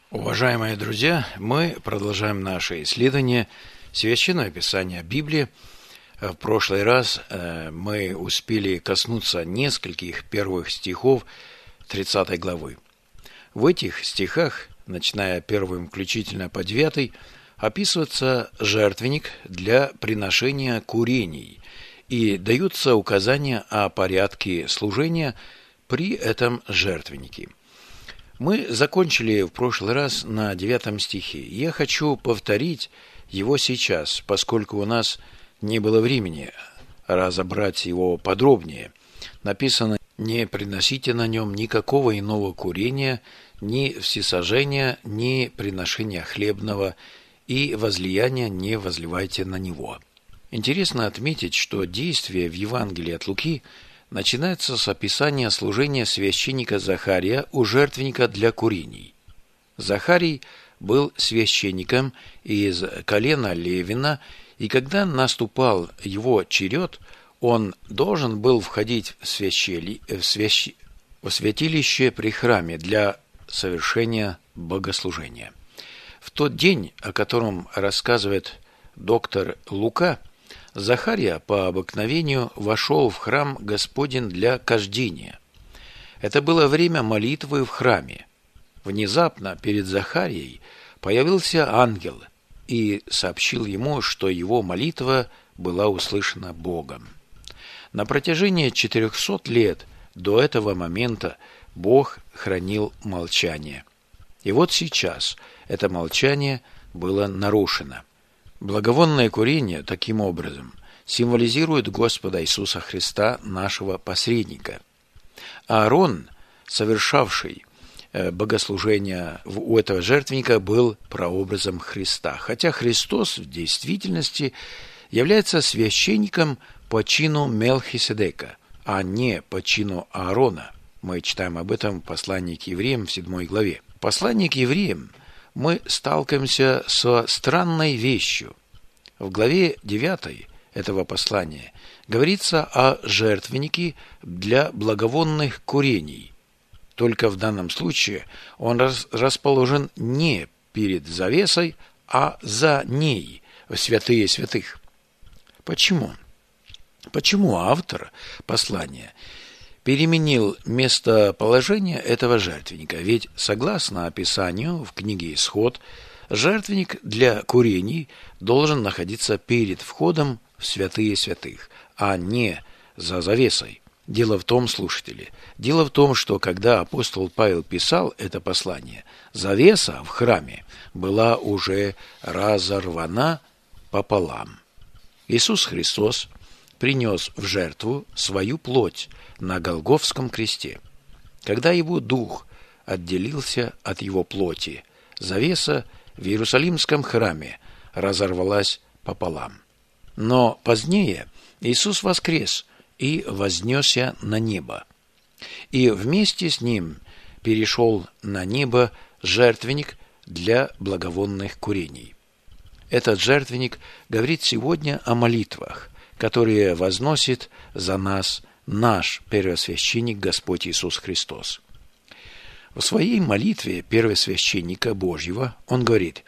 Уважаемые друзья, мы продолжаем наше исследование Священного Писания Библии. В прошлый раз мы успели коснуться нескольких первых стихов 30 главы. В этих стихах, начиная первым включительно по 9, описывается жертвенник для приношения курений и даются указания о порядке служения при этом жертвеннике. Мы закончили в прошлый раз на 9 стихе. Я хочу повторить его сейчас, поскольку у нас не было времени разобрать его подробнее. Написано: «Не приносите на нем никакого иного курения, ни всесожжения, ни приношения хлебного, и возлияния не возливайте на него». Интересно отметить, что действие в Евангелии от Луки начинается с описания служения священника Захария у жертвенника для курений. Захарий был священником из колена Левина, и когда наступал его черед, он должен был входить в святилище при храме для совершения богослужения. В тот день, о котором рассказывает доктор Лука, Захария по обыкновению вошел в храм Господень для кождения. Это было время молитвы в храме. Внезапно перед Захарией появился ангел и сообщил ему, что его молитва была услышана Богом. На протяжении 400 лет до этого момента Бог хранил молчание. И вот сейчас это молчание было нарушено. Благовонное курение, таким образом, символизирует Господа Иисуса Христа, нашего посредника. Аарон, совершавший богослужение у этого жертвенника, был прообразом Христа, хотя Христос в действительности является священником по чину Мелхиседека, а не по чину Аарона. Мы читаем об этом в послании к евреям в 7 главе. В послании к евреям мы сталкиваемся со странной вещью. В главе 9 этого послания говорится о жертвеннике для благовонных курений. Только в данном случае он расположен не перед завесой, а за ней, в святые святых. Почему? Почему автор послания переменил местоположение этого жертвенника? Ведь, согласно описанию в книге «Исход», жертвенник для курений должен находиться перед входом в святые святых, а не за завесой. Дело в том, слушатели, что когда апостол Павел писал это послание, завеса в храме была уже разорвана пополам. Иисус Христос принес в жертву свою плоть на Голгофском кресте. Когда его дух отделился от его плоти, завеса в Иерусалимском храме разорвалась пополам. Но позднее Иисус воскрес и вознесся на небо. И вместе с ним перешел на небо жертвенник для благовонных курений. Этот жертвенник говорит сегодня о молитвах, которые возносит за нас наш первосвященник Господь Иисус Христос. В своей молитве первосвященника Божьего он говорит: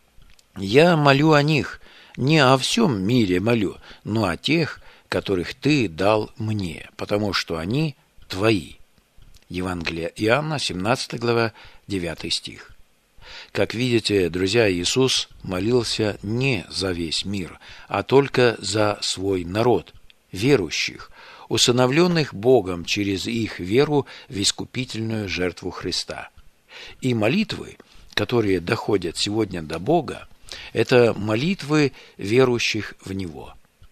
«Я молю о них, не о всем мире молю, но о тех, которых Ты дал мне, потому что они Твои». Евангелие Иоанна, 17 глава, 9 стих. Как видите, друзья, Иисус молился не за весь мир, а только за свой народ, верующих, усыновленных Богом через их веру в искупительную жертву Христа. И молитвы, которые доходят сегодня до Бога, это молитвы верующих в Него.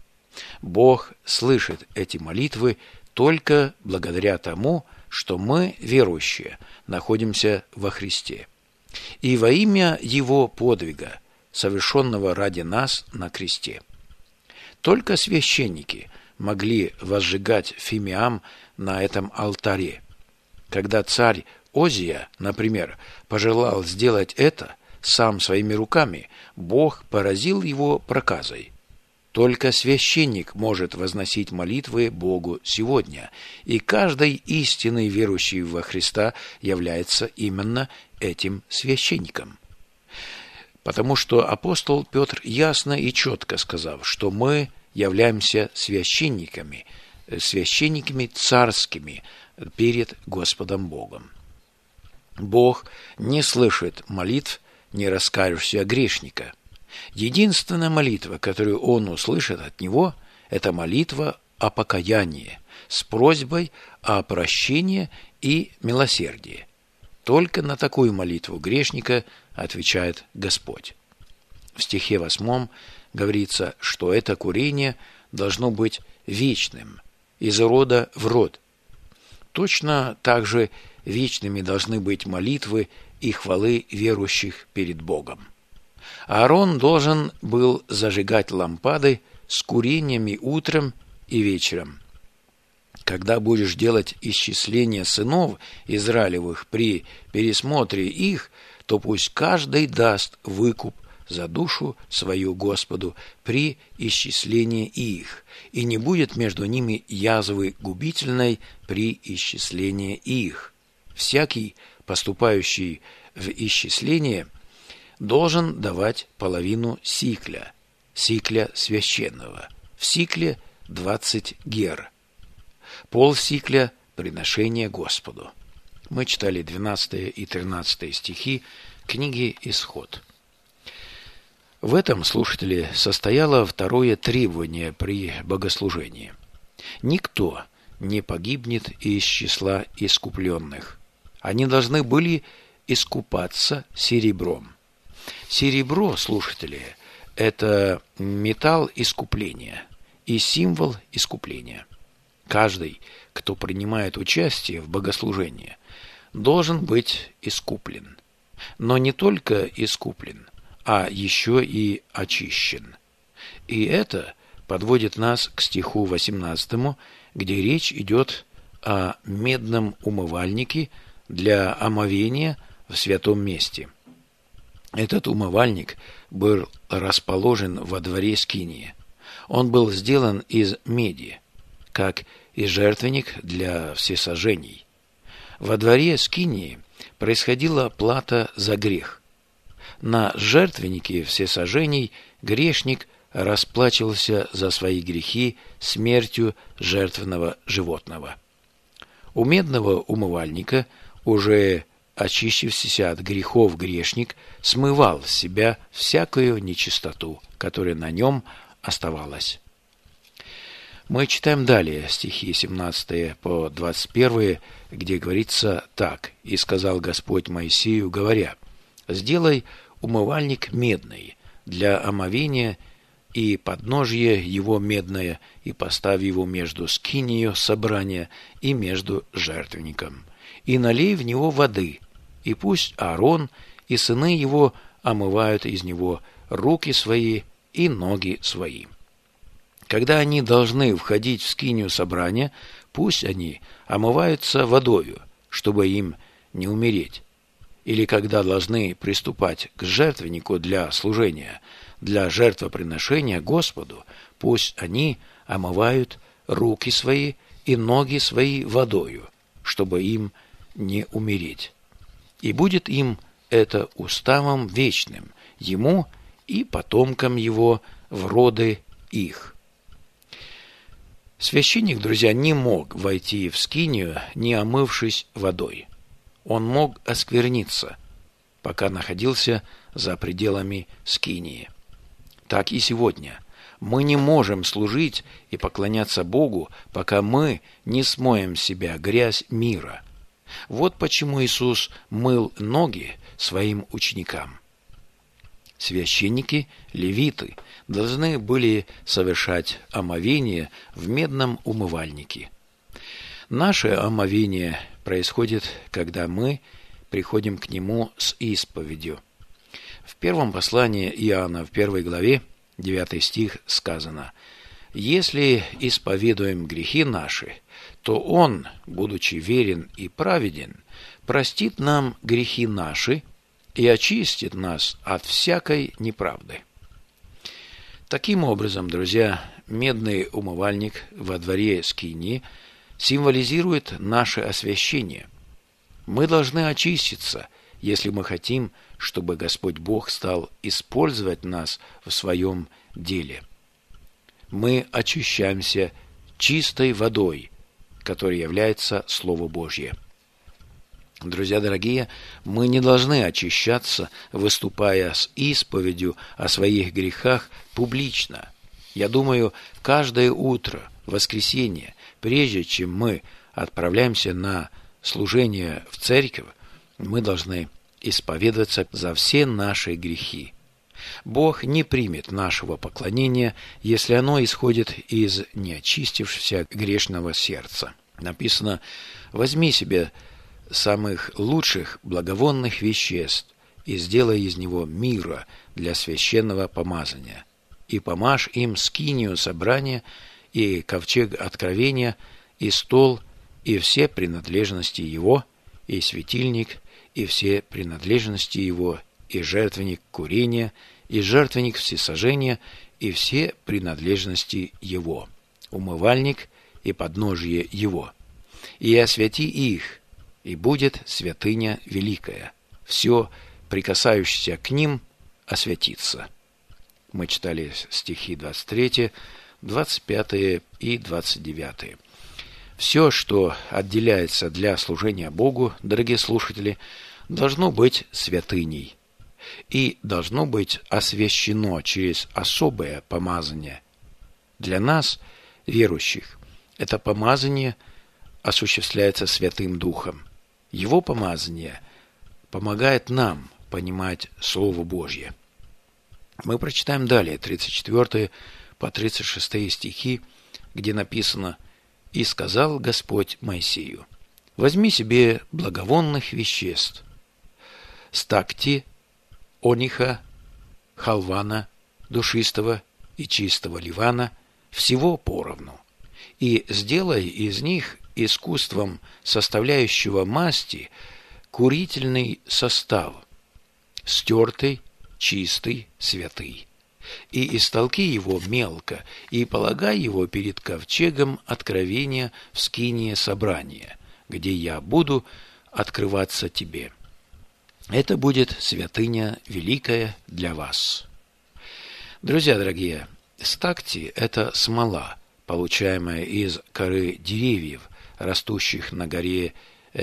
Бог слышит эти молитвы только благодаря тому, что мы, верующие, находимся во Христе. И во имя Его подвига, совершенного ради нас на кресте. Только священники могли возжигать фимиам на этом алтаре. Когда царь Озия, например, пожелал сделать это сам своими руками, Бог поразил его проказой. Только священник может возносить молитвы Богу сегодня, и каждый истинный верующий во Христа является именно этим священником. Потому что апостол Петр ясно и четко сказал, что мы являемся священниками царскими перед Господом Богом. Бог не слышит молитв нераскаявшегося грешника. Единственная молитва, которую Он услышит от него, это молитва о покаянии с просьбой о прощении и милосердии. Только на такую молитву грешника отвечает Господь. В стихе 8 говорится, что это курение должно быть вечным, из рода в род. Точно так же вечными должны быть молитвы и хвалы верующих перед Богом. Аарон должен был зажигать лампады с курениями утром и вечером. Когда будешь делать исчисление сынов Израилевых при пересмотре их, то пусть каждый даст выкуп за душу свою Господу при исчислении их, и не будет между ними язвы губительной при исчислении их. Всякий, поступающий в исчисление, должен давать половину сикля священного. В сикле 20 гер. Полсикля – приношение Господу. Мы читали 12 и 13 стихи книги «Исход». В этом, слушатели, состояло второе требование при богослужении. Никто не погибнет из числа искупленных. Они должны были искупаться серебром. Серебро, слушатели, это металл искупления и символ искупления. Каждый, кто принимает участие в богослужении, должен быть искуплен. Но не только искуплен, а еще и очищен. И это подводит нас к стиху 18, где речь идет о медном умывальнике для омовения в святом месте. Этот умывальник был расположен во дворе скинии. Он был сделан из меди, как и жертвенник для всесожжений. Во дворе скинии происходила плата за грех. На жертвеннике всесожжений грешник расплачивался за свои грехи смертью жертвенного животного. У медного умывальника уже очистившийся от грехов грешник смывал с себя всякую нечистоту, которая на нем оставалась. Мы читаем далее стихи 17 по 21, где говорится так: «И сказал Господь Моисею, говоря: сделай умывальник медный для омовения, и подножье его медное, и поставь его между скинию собрания и между жертвенником, и налей в него воды, и пусть Аарон и сыны его омывают из него руки свои и ноги свои. Когда они должны входить в скинию собрания, пусть они омываются водою, чтобы им не умереть. Или когда должны приступать к жертвеннику для служения, для жертвоприношения Господу, пусть они омывают руки свои и ноги свои водою, чтобы им не умереть. И будет им это уставом вечным, ему и потомкам его в роды их». Священник, друзья, не мог войти в скинию, не омывшись водой. Он мог оскверниться, пока находился за пределами скинии. Так и сегодня. Мы не можем служить и поклоняться Богу, пока мы не смоем с себя грязь мира. Вот почему Иисус мыл ноги своим ученикам. Священники, левиты, должны были совершать омовение в медном умывальнике. Наше омовение происходит, когда мы приходим к Нему с исповедью. В первом послании Иоанна, в 1 главе, 9 стих, сказано: «Если исповедуем грехи наши, то Он, будучи верен и праведен, простит нам грехи наши и очистит нас от всякой неправды». Таким образом, друзья, медный умывальник во дворе скинии символизирует наше освящение. Мы должны очиститься, если мы хотим, чтобы Господь Бог стал использовать нас в своем деле. Мы очищаемся чистой водой, которая является Слово Божье. Друзья дорогие, мы не должны очищаться, выступая с исповедью о своих грехах публично. Я думаю, каждое утро, воскресенье, прежде чем мы отправляемся на служение в церковь, мы должны исповедоваться за все наши грехи. Бог не примет нашего поклонения, если оно исходит из неочистившегося грешного сердца. Написано: «Возьми себе самых лучших благовонных веществ и сделай из него мирра для священного помазания, и помажь им скинию собрания, и ковчег откровения, и стол, и все принадлежности его, и светильник, и все принадлежности его, и жертвенник курения, и жертвенник всесожжения, и все принадлежности его, умывальник и подножие его, и освяти их, и будет святыня великая, все, прикасающееся к ним, освятится». Мы читали стихи 23, 25 и 29. Все, что отделяется для служения Богу, дорогие слушатели, должно быть святыней и должно быть освящено через особое помазание. Для нас, верующих, это помазание осуществляется Святым Духом. Его помазание помогает нам понимать Слово Божье. Мы прочитаем далее 34 по 36 стихи, где написано: «И сказал Господь Моисею: возьми себе благовонных веществ, стакти, ониха, халвана, душистого и чистого ливана, всего поровну, и сделай из них искусством составляющего масти курительный состав, стертый, чистый, святый, и истолки его мелко, и полагай его перед ковчегом откровения в скинии собрания, где я буду открываться тебе. Это будет святыня великая для вас». Друзья дорогие, стакти – это смола, получаемая из коры деревьев, растущих на горе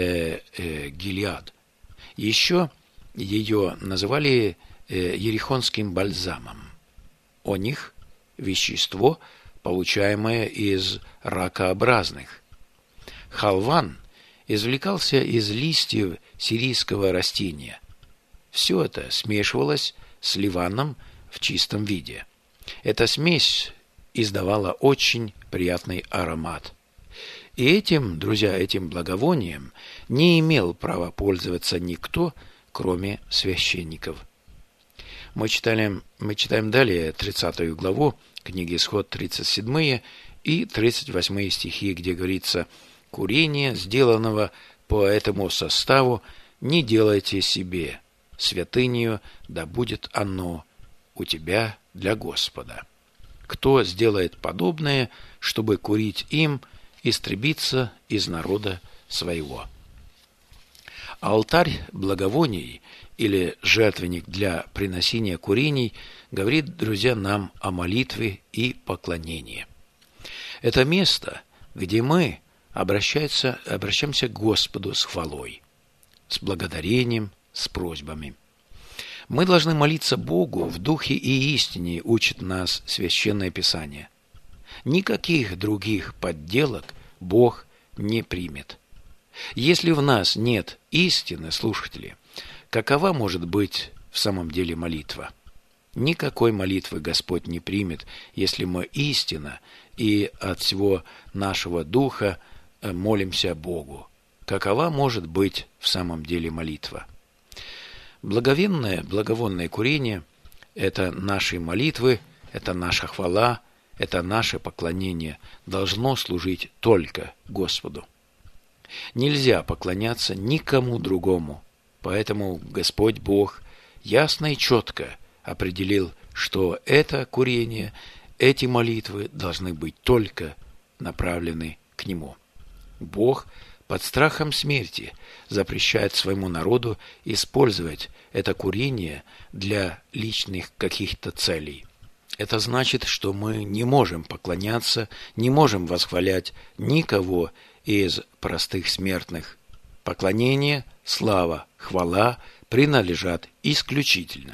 Гилеад. Еще ее называли ерихонским бальзамом. Оних – вещество, получаемое из ракообразных. Халван извлекался из листьев сирийского растения. Все это смешивалось с ливаном в чистом виде. Эта смесь издавала очень приятный аромат. И этим, друзья, этим благовонием не имел права пользоваться никто, кроме священников. Мы читаем далее 30 главу книги Исход, 37 и 38 стихи, где говорится: «Курение, сделанного по этому составу, не делайте себе, святынею да будет оно у тебя для Господа. Кто сделает подобное, чтобы курить им, истребиться из народа своего». Алтарь благовоний или жертвенник для приносения курений говорит, друзья, нам о молитве и поклонении. Это место, где мы обращаемся к Господу с хвалой, с благодарением, с просьбами. Мы должны молиться Богу в духе и истине, учит нас Священное Писание. Никаких других подделок Бог не примет. Если в нас нет истины, слушатели, какова может быть в самом деле молитва? Никакой молитвы Господь не примет, если мы истинно и от всего нашего духа молимся Богу. Какова может быть в самом деле молитва? Благовонное курение – это наши молитвы, это наша хвала, это наше поклонение должно служить только Господу. Нельзя поклоняться никому другому, поэтому Господь Бог ясно и четко определил что это курение, эти молитвы должны быть только направлены к Нему. Бог под страхом смерти запрещает своему народу использовать это курение для личных каких-то целей. Это значит, что мы не можем поклоняться, не можем восхвалять никого из простых смертных. Поклонение, слава, хвала принадлежат исключительно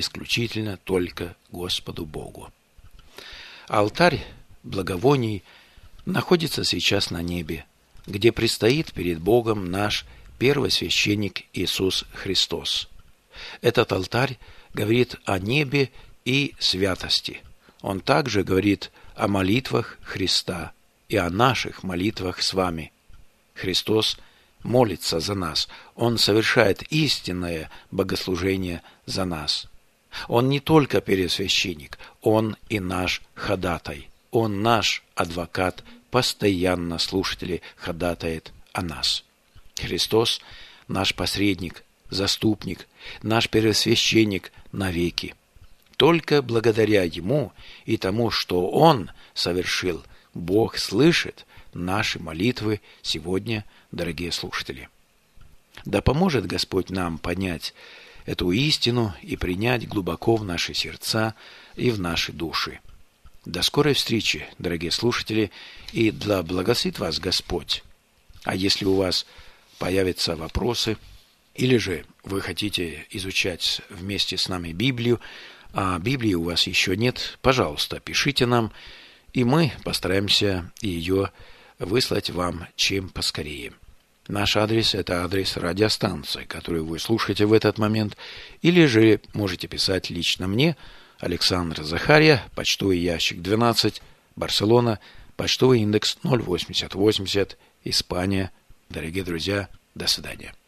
только Господу Богу. Алтарь благовоний находится сейчас на небе, где предстоит перед Богом наш первосвященник Иисус Христос. Этот алтарь говорит о небе и святости. Он также говорит о молитвах Христа и о наших молитвах с вами. Христос молится за нас. Он совершает истинное богослужение за нас. Он не только первосвященник, Он и наш ходатай. Он наш адвокат, постоянно слушатели ходатает о нас. Христос – наш посредник, заступник, наш первосвященник навеки. Только благодаря Ему и тому, что Он совершил, Бог слышит наши молитвы сегодня, дорогие слушатели. Да поможет Господь нам понять эту истину и принять глубоко в наши сердца и в наши души. До скорой встречи, дорогие слушатели, и да благословит вас Господь. А если у вас появятся вопросы, или же вы хотите изучать вместе с нами Библию, а Библии у вас еще нет, пожалуйста, пишите нам, и мы постараемся ее выслать вам чем поскорее. Наш адрес – это адрес радиостанции, которую вы слушаете в этот момент, или же можете писать лично мне, Александр Захарья, почтовый ящик 12, Барселона, почтовый индекс 08080, Испания. Дорогие друзья, до свидания.